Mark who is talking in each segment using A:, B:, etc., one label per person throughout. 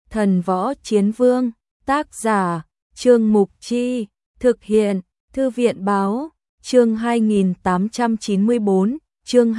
A: Thần Võ Chiến Vương, tác giả, Trương Mục Chi, thực hiện, Thư viện Báo, chương 2894, chương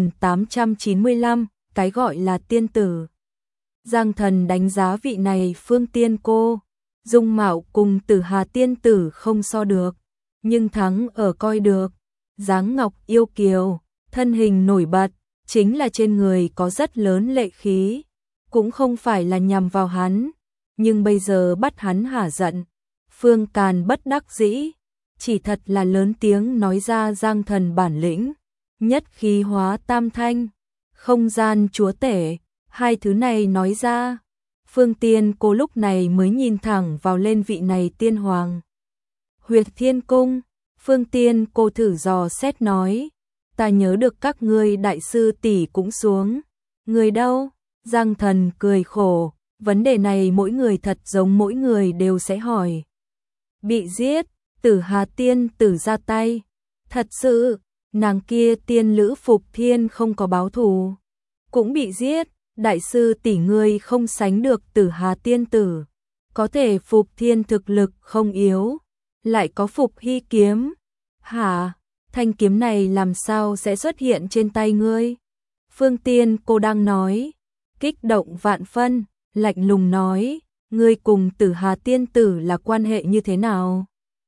A: 2895, cái gọi là tiên tử. Giang Thần đánh giá vị này Phương Tiên cô, dung mạo cùng Tử Hà tiên tử không so được, nhưng thắng ở coi được, dáng ngọc yêu kiều, thân hình nổi bật, chính là trên người có rất lớn lệ khí, cũng không phải là nhằm vào hắn, nhưng bây giờ bắt hắn hả giận. Phương Càn bất đắc dĩ, chỉ thật là lớn tiếng nói ra Giang Thần bản lĩnh, nhất khí hóa tam thanh, không gian chúa tể, hai thứ này nói ra, Phương Tiên cô lúc này mới nhìn thẳng vào lên vị này tiên hoàng. Huyệt Thiên Cung, Phương Tiên cô thử dò xét nói, ta nhớ được các ngươi đại sư tỷ cũng xuống, người đâu? Giang Thần cười khổ, vấn đề này mỗi người thật giống mỗi người đều sẽ hỏi. Bị giết, Tử Hà tiên tử ra tay, thật sự, nàng kia tiên lữ Phục Thiên không có báo thù, cũng bị giết, đại sư tỷ ngươi không sánh được Tử Hà tiên tử, có thể Phục Thiên thực lực không yếu, lại có Phục Hy kiếm. Hả, thanh kiếm này làm sao sẽ xuất hiện trên tay ngươi? Phương Tiên cô đang nói, kích động vạn phân, lạnh lùng nói, ngươi cùng Tử Hà tiên tử là quan hệ như thế nào?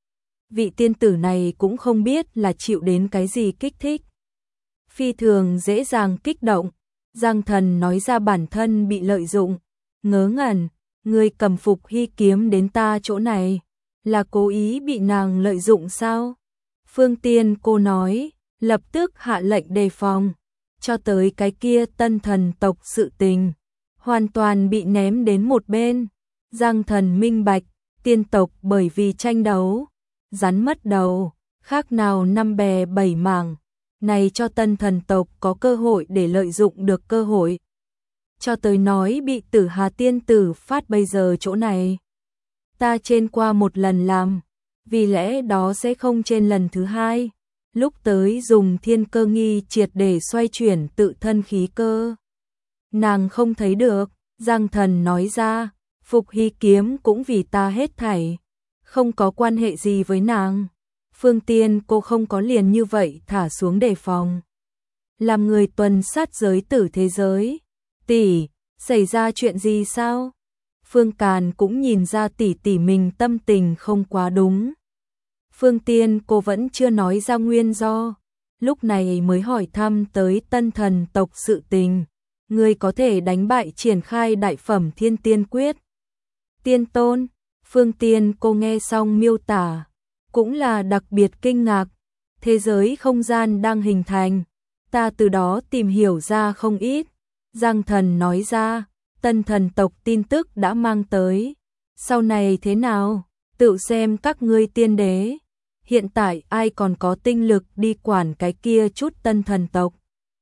A: Vị tiên tử này cũng không biết là chịu đến cái gì kích thích. Phi thường dễ dàng kích động, Giang Thần nói ra bản thân bị lợi dụng, ngớ ngẩn, ngươi cầm Phục Hy kiếm đến ta chỗ này, là cố ý bị nàng lợi dụng sao? Phương Tiên cô nói, lập tức hạ lệnh đề phòng, cho tới cái kia Tân Thần tộc sự tình, hoàn toàn bị ném đến một bên. Giang Thần minh bạch, tiên tộc bởi vì tranh đấu, rắn mất đầu, khác nào năm bè bảy mảng, này cho Tân Thần tộc có cơ hội để lợi dụng được cơ hội. Cho tới nói bị Tử Hà tiên tử phát bây giờ chỗ này, ta trên qua một lần làm, vì lẽ đó sẽ không trên lần thứ hai. Lúc tới dùng thiên cơ nghi triệt để xoay chuyển tự thân khí cơ. Nàng không thấy được, Giang Thần nói ra, Phục Hy kiếm cũng vì ta hết thảy, không có quan hệ gì với nàng. Phương Tiên cô không có liền như vậy thả xuống đề phòng. Làm người tuần sát giới tử thế giới. Tỷ, xảy ra chuyện gì sao? Phương Càn cũng nhìn ra tỷ tỷ mình tâm tình không quá đúng. Phương Tiên cô vẫn chưa nói ra nguyên do, lúc này mới hỏi thăm tới Tân Thần tộc sự tình. Ngươi có thể đánh bại triển khai đại phẩm Thiên Tiên Quyết. Tiên Tôn, Phương Tiên cô nghe xong miêu tả, cũng là đặc biệt kinh ngạc, thế giới không gian đang hình thành, ta từ đó tìm hiểu ra không ít. Giang Thần nói ra, Tân Thần tộc tin tức đã mang tới, sau này thế nào, tự xem các ngươi tiên đế. Hiện tại ai còn có tinh lực đi quản cái kia chút Tân Thần tộc.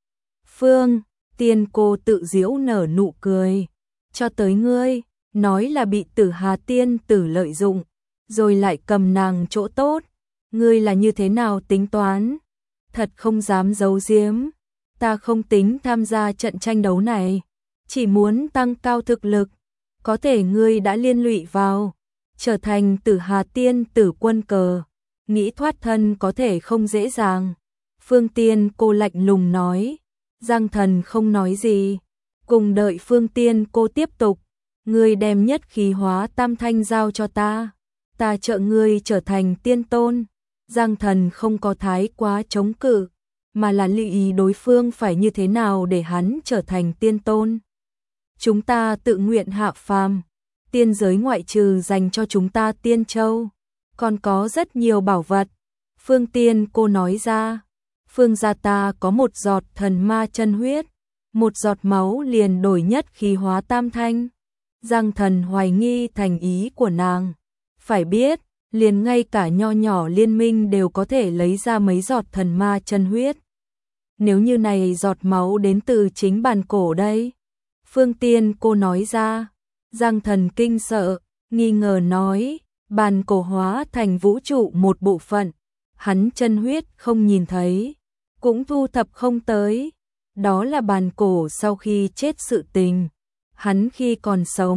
A: Phương Tiên cô tự giễu nở nụ cười, cho tới ngươi, nói là bị Tử Hà tiên tử lợi dụng, rồi lại cầm nàng chỗ tốt, ngươi là như thế nào tính toán? Thật không dám giấu giếm, ta không tính tham gia trận tranh đấu này, chỉ muốn tăng cao thực lực, có thể ngươi đã liên lụy vào, trở thành Tử Hà tiên tử quân cờ, nghĩ thoát thân có thể không dễ dàng. Phương Tiên cô lạnh lùng nói. Giang Thần không nói gì, cùng đợi Phương Tiên cô tiếp tục, ngươi đem nhất khí hóa tam thanh giao cho ta trợ ngươi trở thành tiên tôn. Giang Thần không có thái quá chống cự, mà là lưu ý đối phương phải như thế nào để hắn trở thành tiên tôn. Chúng ta tự nguyện hạ phàm, tiên giới ngoại trừ dành cho chúng ta tiên châu, còn có rất nhiều bảo vật. Phương Tiên cô nói ra, Phương gia ta có một giọt thần ma chân huyết, một giọt máu liền đổi nhất khí hóa tam thanh. Giang Thần hoài nghi thành ý của nàng, phải biết, liền ngay cả nho nhỏ liên minh đều có thể lấy ra mấy giọt thần ma chân huyết. Nếu như này giọt máu đến từ chính bàn cổ đây. Phương Tiên cô nói ra, Giang Thần kinh sợ, nghi ngờ nói, bàn cổ hóa thành vũ trụ một bộ phận, hắn chân huyết không nhìn thấy, cũng thu thập không tới, đó là bàn cổ sau khi chết sự tình, hắn khi còn sống,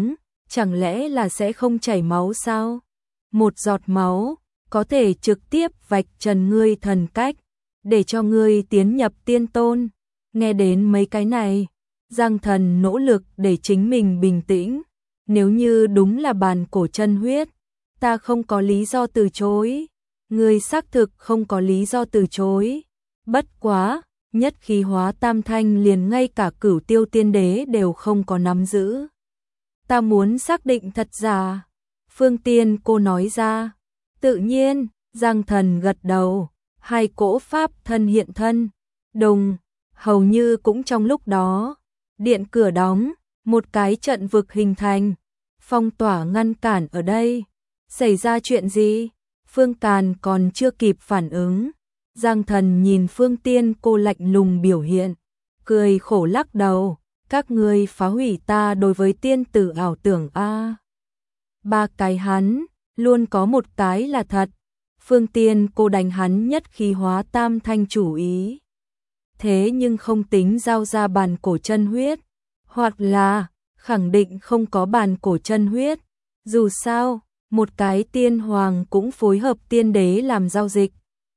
A: chẳng lẽ là sẽ không chảy máu sao? Một giọt máu có thể trực tiếp vạch trần ngươi thần cách, để cho ngươi tiến nhập tiên tôn. Nghe đến mấy cái này, Giang Thần nỗ lực để chính mình bình tĩnh. Nếu như đúng là bàn cổ chân huyết, ta không có lý do từ chối. Ngươi xác thực không có lý do từ chối. Bất quá, nhất khí hóa tam thanh liền ngay cả Cửu Tiêu Tiên Đế đều không có nắm giữ. Ta muốn xác định thật giả. Phương Tiên cô nói ra. Tự nhiên, Giang Thần gật đầu. Hai cỗ pháp thân hiện thân. Đồng, hầu như cũng trong lúc đó. Điện cửa đóng, một cái trận vực hình thành. Phong tỏa ngăn cản ở đây. Xảy ra chuyện gì? Phương Càn còn chưa kịp phản ứng. Giang Thần nhìn Phương Tiên cô lạnh lùng biểu hiện. Cười khổ lắc đầu. Các ngươi phá hủy ta đối với tiên tử ảo tưởng a. Ba cái hắn, luôn có một cái là thật. Phương Tiên cô đánh hắn nhất khí hóa tam thanh chủ ý. Thế nhưng không tính giao ra bàn cổ chân huyết. Hoặc là, khẳng định không có bàn cổ chân huyết. Dù sao, một cái tiên hoàng cũng phối hợp tiên đế làm giao dịch.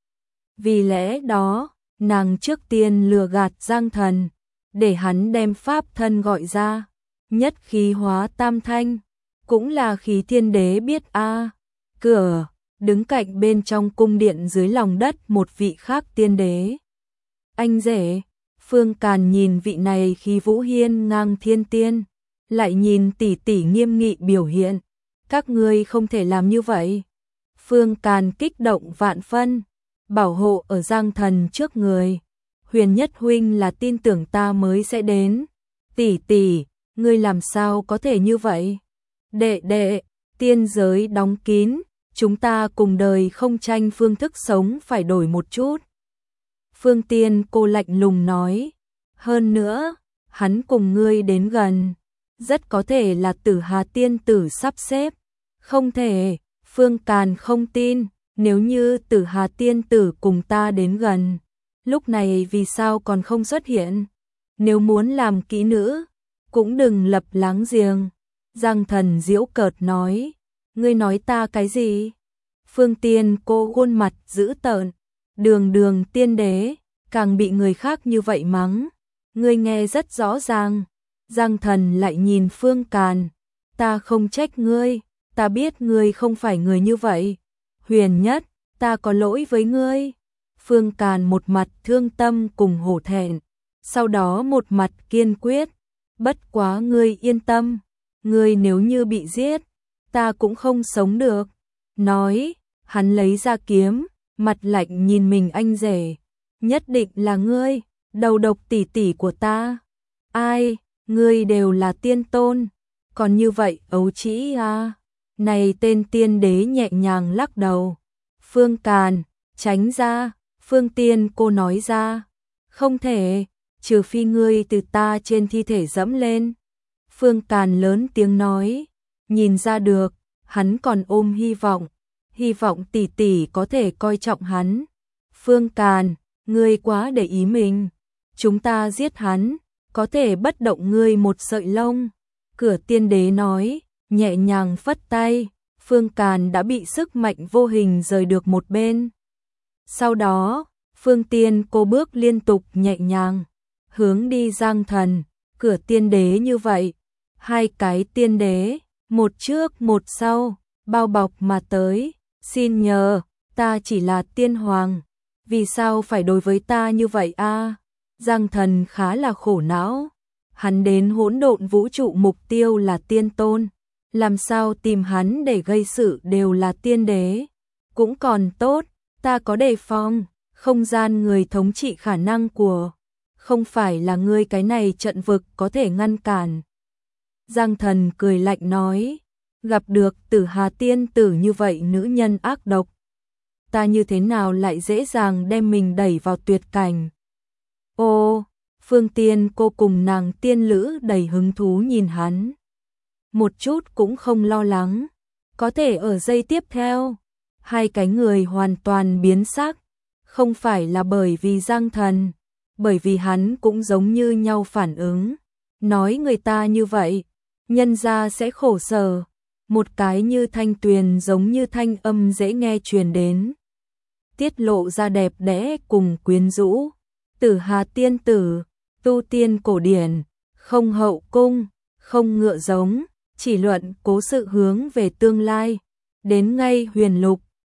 A: Vì lẽ đó, nàng trước tiên lừa gạt Giang Thần, để hắn đem pháp thân gọi ra. Nhất khí hóa tam thanh, cũng là khí thiên đế biết a. Cửa, đứng cạnh bên trong cung điện dưới lòng đất một vị khác tiên đế. Anh rể, Phương Càn nhìn vị này khí vũ hiên ngang thiên tiên, lại nhìn tỷ tỷ nghiêm nghị biểu hiện. Các ngươi không thể làm như vậy. Phương Càn kích động vạn phân, bảo hộ ở Giang Thần trước người. Huyền Nhất huynh là tin tưởng ta mới sẽ đến. Tỷ tỷ, ngươi làm sao có thể như vậy? Đệ đệ, tiên giới đóng kín, chúng ta cùng đời không tranh, phương thức sống phải đổi một chút. Phương Tiên cô lạnh lùng nói. Hơn nữa, hắn cùng ngươi đến gần, rất có thể là Tử Hà tiên tử sắp xếp. Không thể, Phương Càn không tin. Nếu như Tử Hà tiên tử cùng ta đến gần, lúc này vì sao còn không xuất hiện? Nếu muốn làm kỹ nữ, cũng đừng lập láng giềng. Giang Thần giễu cợt nói. Ngươi nói ta cái gì? Phương Tiên cô khuôn mặt dữ tợn. Đường tiên đế, càng bị người khác như vậy mắng. Ngươi nghe rất rõ ràng. Giang Thần lại nhìn Phương Càn. Ta không trách ngươi, ta biết ngươi không phải người như vậy. Huyền Nhất, ta có lỗi với ngươi. Phương Càn một mặt thương tâm cùng hổ thẹn, sau đó một mặt kiên quyết. Bất quá ngươi yên tâm, ngươi nếu như bị giết, ta cũng không sống được. Nói, hắn lấy ra kiếm, mặt lạnh nhìn mình anh rể. Nhất định là ngươi, đầu độc tỷ tỷ của ta. Ai, ngươi đều là tiên tôn, còn như vậy ấu trĩ à. Này tên tiên đế nhẹ nhàng lắc đầu. Phương Càn, tránh ra. Phương Tiên cô nói ra. Không thể, trừ phi ngươi từ ta trên thi thể dẫm lên. Phương Càn lớn tiếng nói. Nhìn ra được, hắn còn ôm hy vọng tỷ tỷ có thể coi trọng hắn. Phương Càn, ngươi quá để ý mình. Chúng ta giết hắn, có thể bất động ngươi một sợi lông. Cửa tiên đế nói, nhẹ nhàng phất tay. Phương Càn đã bị sức mạnh vô hình rời được một bên. Sau đó, Phương Tiên cô bước liên tục nhẹ nhàng, hướng đi Giang Thần. Cửa tiên đế như vậy, hai cái tiên đế, một trước một sau, bao bọc mà tới. Xin nhờ, ta chỉ là tiên hoàng, vì sao phải đối với ta như vậy a? Giang Thần khá là khổ não. Hắn đến hỗn độn vũ trụ mục tiêu là tiên tôn, làm sao tìm hắn để gây sự đều là tiên đế. Cũng còn tốt, ta có đề phòng, không gian người thống trị khả năng của, không phải là ngươi cái này trận vực có thể ngăn cản. Giang Thần cười lạnh nói, gặp được Tử Hà tiên tử như vậy nữ nhân ác độc, ta như thế nào lại dễ dàng đem mình đẩy vào tuyệt cảnh. Ô, Phương Tiên cô cùng nàng tiên lữ đầy hứng thú nhìn hắn, một chút cũng không lo lắng. Có thể ở giây tiếp theo, hai cái người hoàn toàn biến sắc, không phải là bởi vì Giang Thần, bởi vì hắn cũng giống như nhau phản ứng. Nói người ta như vậy, nhân gia sẽ khổ sở. Một cái như thanh tuyền giống như thanh âm dễ nghe truyền đến, tiết lộ ra đẹp đẽ cùng quyến rũ. Tử Hà tiên tử, tu tiên cổ điển, không hậu cung, không ngựa giống, chỉ luận cố sự hướng về tương lai. Đến ngay huyền lục,